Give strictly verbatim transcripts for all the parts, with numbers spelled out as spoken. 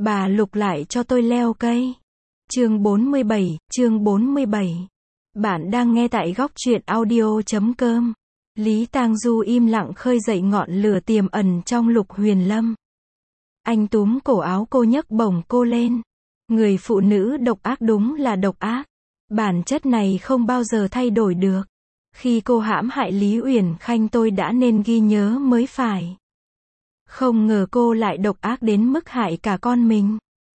Bà Lục lại cho tôi leo cây. Chương bốn mươi bảy, chương bốn mươi bảy. Bạn đang nghe tại góc truyện audio chấm com. Lý Tang Du im lặng khơi dậy ngọn lửa tiềm ẩn trong Lục Huyền Lâm. Anh túm cổ áo cô nhấc bổng cô lên. Người phụ nữ độc ác đúng là độc ác. Bản chất này không bao giờ thay đổi được. Khi cô hãm hại Lý Uyển Khanh tôi đã nên ghi nhớ mới phải. Không ngờ cô lại độc ác đến mức hại cả con mình.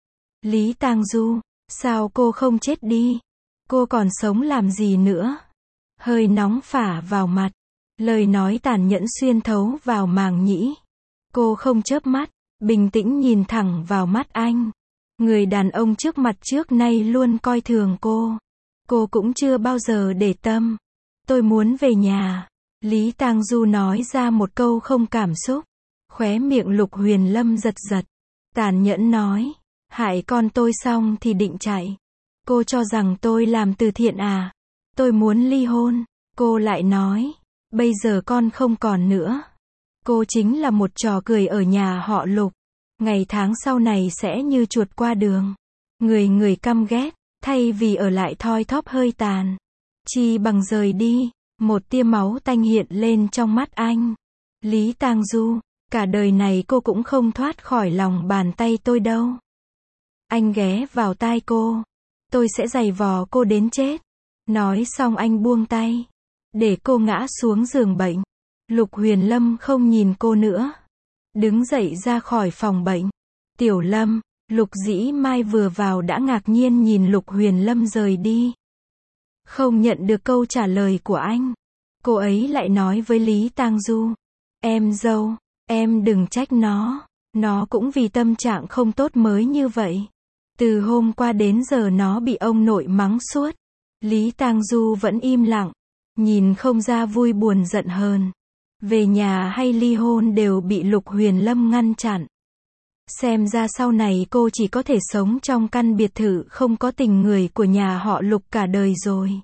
Lý Tang Du, sao cô không chết đi? Cô còn sống làm gì nữa? Hơi nóng phả vào mặt. Lời nói tàn nhẫn xuyên thấu vào màng nhĩ. Cô không chớp mắt, bình tĩnh nhìn thẳng vào mắt anh. Người đàn ông trước mặt trước nay luôn coi thường cô. Cô cũng chưa bao giờ để tâm. Tôi muốn về nhà. Lý Tang Du nói ra một câu không cảm xúc. Khóe miệng Lục Huyền Lâm giật giật. Tàn nhẫn nói. Hại con tôi xong thì định chạy. Cô cho rằng tôi làm từ thiện à? Tôi muốn ly hôn. Cô lại nói. Bây giờ con không còn nữa. Cô chính là một trò cười ở nhà họ Lục. Ngày tháng sau này sẽ như chuột qua đường. Người người căm ghét. Thay vì ở lại thoi thóp hơi tàn. Chi bằng rời đi. Một tia máu tanh hiện lên trong mắt anh. Lý Tang Du. Cả đời này cô cũng không thoát khỏi lòng bàn tay tôi đâu. Anh ghé vào tai cô. Tôi sẽ giày vò cô đến chết. Nói xong anh buông tay. Để cô ngã xuống giường bệnh. Lục Huyền Lâm không nhìn cô nữa. Đứng dậy ra khỏi phòng bệnh. Tiểu Lâm, Lục Dĩ Mai vừa vào đã ngạc nhiên nhìn Lục Huyền Lâm rời đi. Không nhận được câu trả lời của anh. Cô ấy lại nói với Lý Tang Du. Em dâu, em đừng trách nó. Nó cũng vì tâm trạng không tốt mới như vậy. Từ hôm qua đến giờ nó bị ông nội mắng suốt. Lý Tang Du vẫn im lặng. Nhìn không ra vui buồn giận hờn. Về nhà hay ly hôn đều bị Lục Huyền Lâm ngăn chặn. Xem ra sau này cô chỉ có thể sống trong căn biệt thự không có tình người của nhà họ Lục cả đời rồi.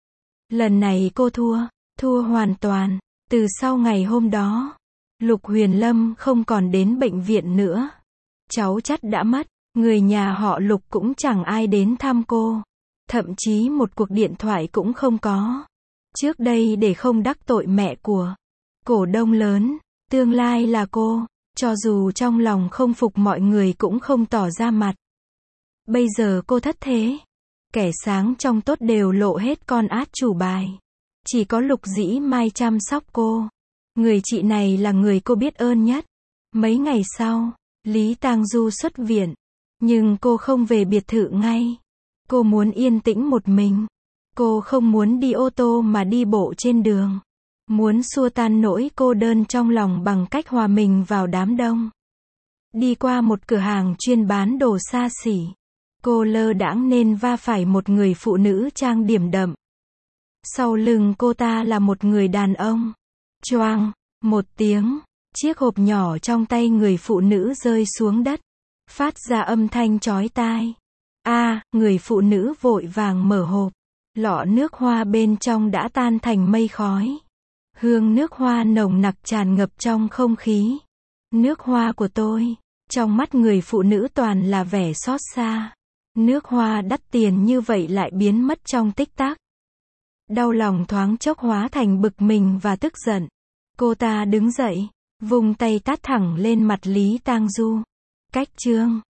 Lần này cô thua, thua hoàn toàn. Từ sau ngày hôm đó, Lục Huyền Lâm không còn đến bệnh viện nữa. Cháu chắt đã mất, người nhà họ Lục cũng chẳng ai đến thăm cô. Thậm chí một cuộc điện thoại cũng không có. Trước đây để không đắc tội mẹ của cổ đông lớn, tương lai là cô, cho dù trong lòng không phục mọi người cũng không tỏ ra mặt. Bây giờ cô thất thế. Kẻ sáng trong tốt đều lộ hết con át chủ bài. Chỉ có Lục Dĩ Mai chăm sóc cô. Người chị này là người cô biết ơn nhất. Mấy ngày sau, Lý Tang Du xuất viện. Nhưng cô không về biệt thự ngay. Cô muốn yên tĩnh một mình. Cô không muốn đi ô tô mà đi bộ trên đường. Muốn xua tan nỗi cô đơn trong lòng bằng cách hòa mình vào đám đông. Đi qua một cửa hàng chuyên bán đồ xa xỉ. Cô lơ đãng nên va phải một người phụ nữ trang điểm đậm. Sau lưng cô ta là một người đàn ông. Choang, một tiếng, chiếc hộp nhỏ trong tay người phụ nữ rơi xuống đất. Phát ra âm thanh chói tai. A, à, người phụ nữ vội vàng mở hộp. Lọ nước hoa bên trong đã tan thành mây khói. Hương nước hoa nồng nặc tràn ngập trong không khí. Nước hoa của tôi. Trong mắt người phụ nữ toàn là vẻ xót xa. Nước hoa đắt tiền như vậy lại biến mất trong tích tắc. Đau lòng thoáng chốc hóa thành bực mình và tức giận. Cô ta đứng dậy, vùng tay tát thẳng lên mặt Lý Tang Du. Cách chương